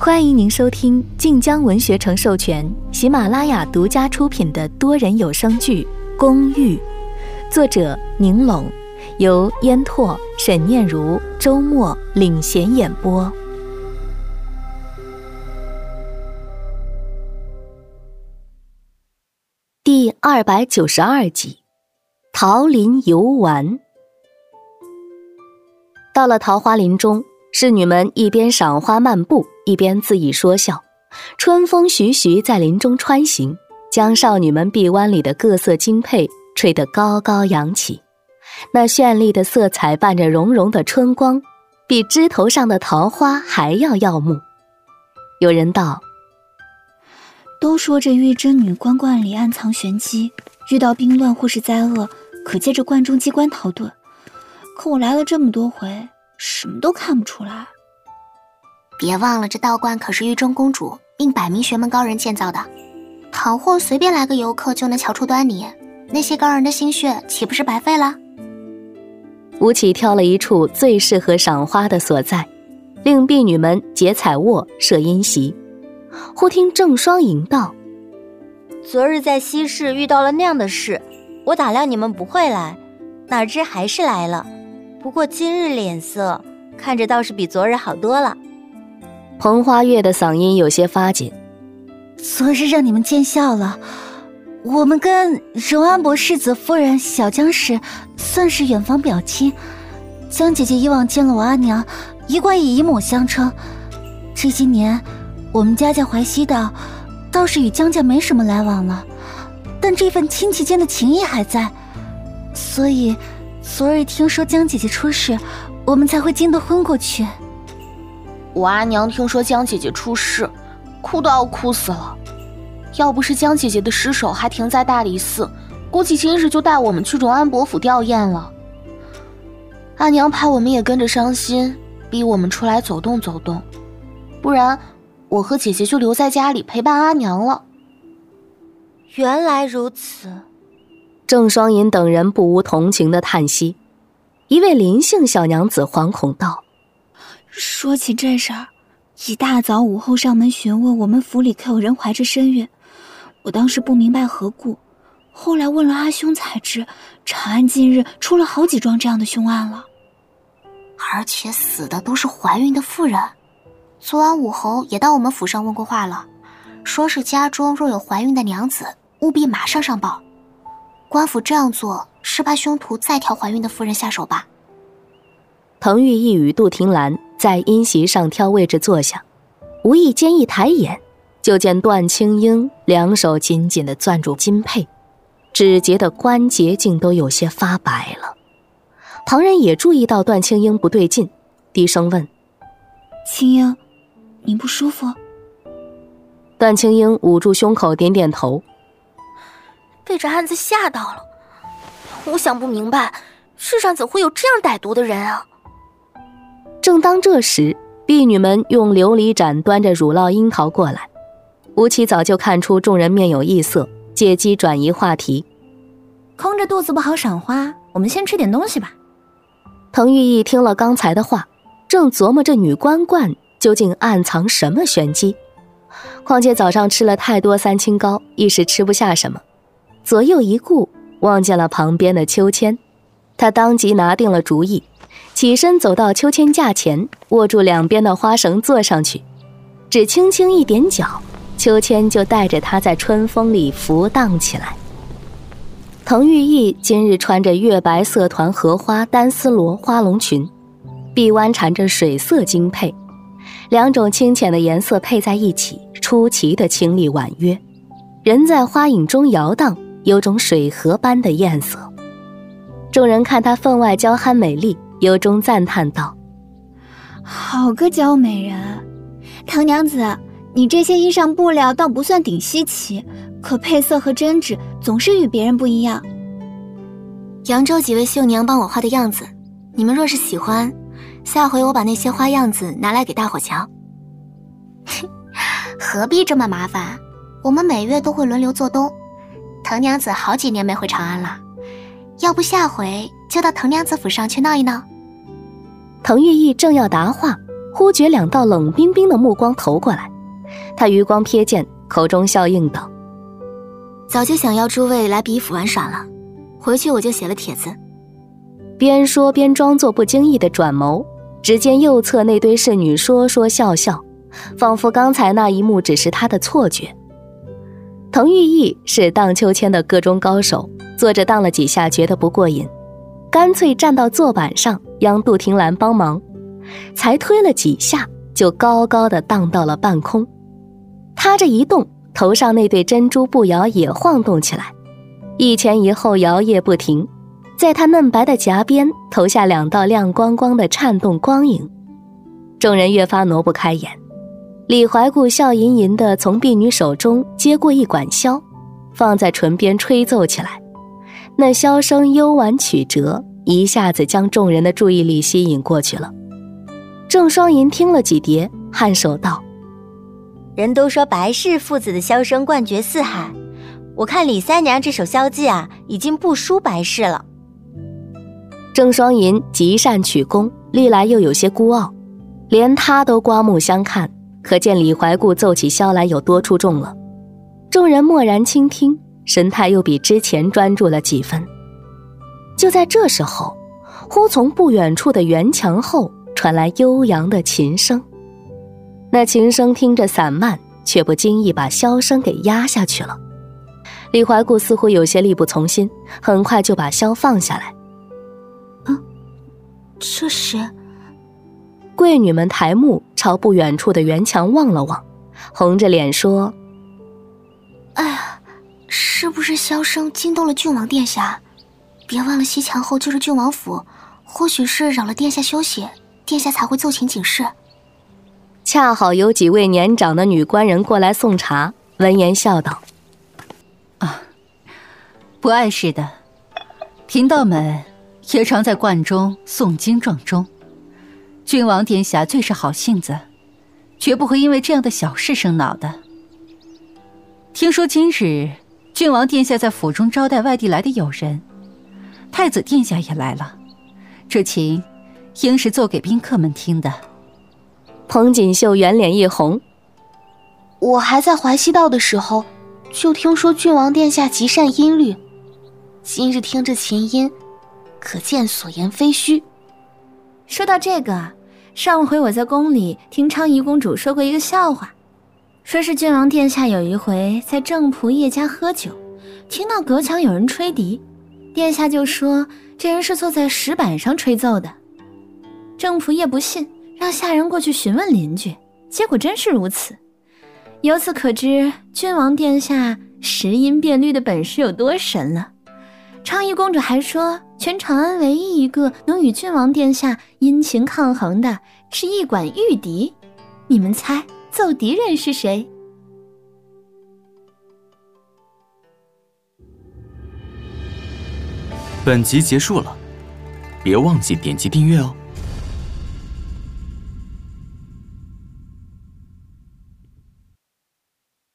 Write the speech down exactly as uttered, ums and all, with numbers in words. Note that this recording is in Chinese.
欢迎您收听晋江文学城授权、喜马拉雅独家出品的多人有声剧《公寓》，作者宁拢，由烟拓、沈念如、周末领衔演播。第二百九十二集，桃林游玩。到了桃花林中，侍女们一边赏花漫步，一边自己说笑。春风徐徐在林中穿行，将少女们臂弯里的各色金佩吹得高高扬起。那绚丽的色彩伴着融融的春光，比枝头上的桃花还要耀目。有人道： 都说这玉真女关罐里暗藏玄机，遇到兵乱或是灾厄，可借着罐中机关逃遁。可我来了这么多回，什么都看不出来。 别忘了，这道观可是玉真公主并百名学门高人建造的，倘或随便来个游客就能瞧出端倪，那些高人的心血岂不是白费了？ 吴起挑了一处最适合赏花的所在，令婢女们结彩卧设阴席。忽听郑双吟道： 昨日在西市遇到了那样的事，我打量你们不会来，哪知还是来了。不过今日脸色看着倒是比昨日好多了。 彭花月的嗓音有些发紧： 昨日让你们见笑了，我们跟荣安伯世子夫人小江氏算是远房表亲，江姐姐以往见了我阿娘，一贯以姨母相称。这些年我们家在淮西道倒是与江家没什么来往了，但这份亲戚间的情谊还在，所以昨日听说江姐姐出事，我们才会惊得昏过去。 我阿娘听说江姐姐出事，哭都要哭死了。要不是江姐姐的尸首还停在大理寺，估计今日就带我们去荣安伯府吊唁了。阿娘怕我们也跟着伤心，逼我们出来走动走动，不然我和姐姐就留在家里陪伴阿娘了。 原来如此。 郑双吟等人不无同情的叹息。一位林姓小娘子惶恐道： 说起这事儿，一大早午后上门询问我们府里可有人怀着身孕，我当时不明白何故，后来问了阿兄才知，长安近日出了好几桩这样的凶案了。 而且死的都是怀孕的妇人。昨晚武侯也到我们府上问过话了，说是家中若有怀孕的娘子，务必马上上报。官府这样做是怕凶徒再挑怀孕的妇人下手吧。 滕玉意与杜婷兰在阴席上挑位置坐下，无意间一抬眼，就见段青英两手紧紧地攥住金佩，指节的关节竟都有些发白了。旁人也注意到段青英不对劲，低声问： 青英，你不舒服？ 段青英捂住胸口点点头： 被这案子吓到了，我想不明白，世上怎会有这样歹毒的人啊！ 正当这时，婢女们用琉璃盏端着乳酪樱桃过来。吴起早就看出众人面有异色，借机转移话题： 空着肚子不好赏花，我们先吃点东西吧。 滕玉意听了刚才的话，正琢磨这女关罐究竟暗藏什么玄机。况且早上吃了太多三清糕，一时吃不下什么，左右一顾，望见了旁边的秋千，他当即拿定了主意，起身走到秋千架前，握住两边的花绳坐上去，只轻轻一点脚，秋千就带着他在春风里浮荡起来。滕玉意今日穿着月白色团荷花单丝罗花龙裙，臂弯缠着水色金佩，两种清浅的颜色配在一起，出奇的清丽婉约，人在花影中摇荡，有种水荷般的艳色。众人看她分外娇憨美丽，由衷赞叹道： 好个娇美人！唐娘子，你这些衣裳布料倒不算顶稀奇，可配色和针织总是与别人不一样。 扬州几位绣娘帮我画的样子，你们若是喜欢，下回我把那些花样子拿来给大伙瞧。何必这么麻烦，我们每月都会轮流做东。滕娘子好几年没回长安了，要不下回就到滕娘子府上去闹一闹。 滕玉意正要答话， 忽觉两道冷冰冰的目光投过来，他余光瞥见，口中笑应道： 早就想要诸位来比府玩耍了，回去我就写了帖子。 边说边装作不经意的转眸，只见右侧那堆侍女说说笑笑，仿佛刚才那一幕只是他的错觉。滕玉意是荡秋千的个中高手，坐着荡了几下觉得不过瘾，干脆站到坐板上央杜婷兰帮忙，才推了几下就高高的荡到了半空。他这一动，头上那对珍珠步摇也晃动起来，一前一后摇曳不停，在他嫩白的颊边投下两道亮光光的颤动光影。众人越发挪不开眼，李怀顾笑吟吟地从婢女手中接过一管箫，放在唇边吹奏起来，那箫声幽婉曲折，一下子将众人的注意力吸引过去了。郑双银听了几碟，颔首道： 人都说白氏父子的箫声冠绝四海，我看李三娘这首箫技啊，已经不输白氏了。 郑双银极善曲功，历来又有些孤傲，连他都刮目相看，可见李怀顾奏起箫来有多出众了。众人默然倾听，神态又比之前专注了几分。就在这时候，忽从不远处的圆墙后传来悠扬的琴声，那琴声听着散漫，却不经意把箫声给压下去了。李怀顾似乎有些力不从心，很快就把箫放下来。 嗯，这是…… 贵女们抬目朝不远处的圆墙望了望，红着脸说： 哎呀，是不是箫声惊动了郡王殿下？别忘了西墙后就是郡王府，或许是扰了殿下休息，殿下才会奏琴警示。 恰好有几位年长的女官人过来送茶，闻言笑道： 啊，不碍事的，贫道们也常在观中诵经撞钟，郡王殿下最是好性子，绝不会因为这样的小事生恼的。听说今日郡王殿下在府中招待外地来的友人，太子殿下也来了，这琴应是奏给宾客们听的。 彭锦绣圆脸一红： 我还在淮西道的时候，就听说郡王殿下极善音律，今日听着琴音，可见所言非虚。 说到这个，上回我在宫里听昌仪公主说过一个笑话，说是郡王殿下有一回在正仆叶家喝酒，听到隔墙有人吹笛，殿下就说这人是坐在石板上吹奏的。正仆叶不信，让下人过去询问邻居，结果真是如此。由此可知郡王殿下识音辨律的本事有多神了。昌仪公主还说，全长安唯一一个能与郡王殿下音琴抗衡的是一管玉笛，你们猜奏笛人是谁？ 本集结束了，别忘记点击订阅哦。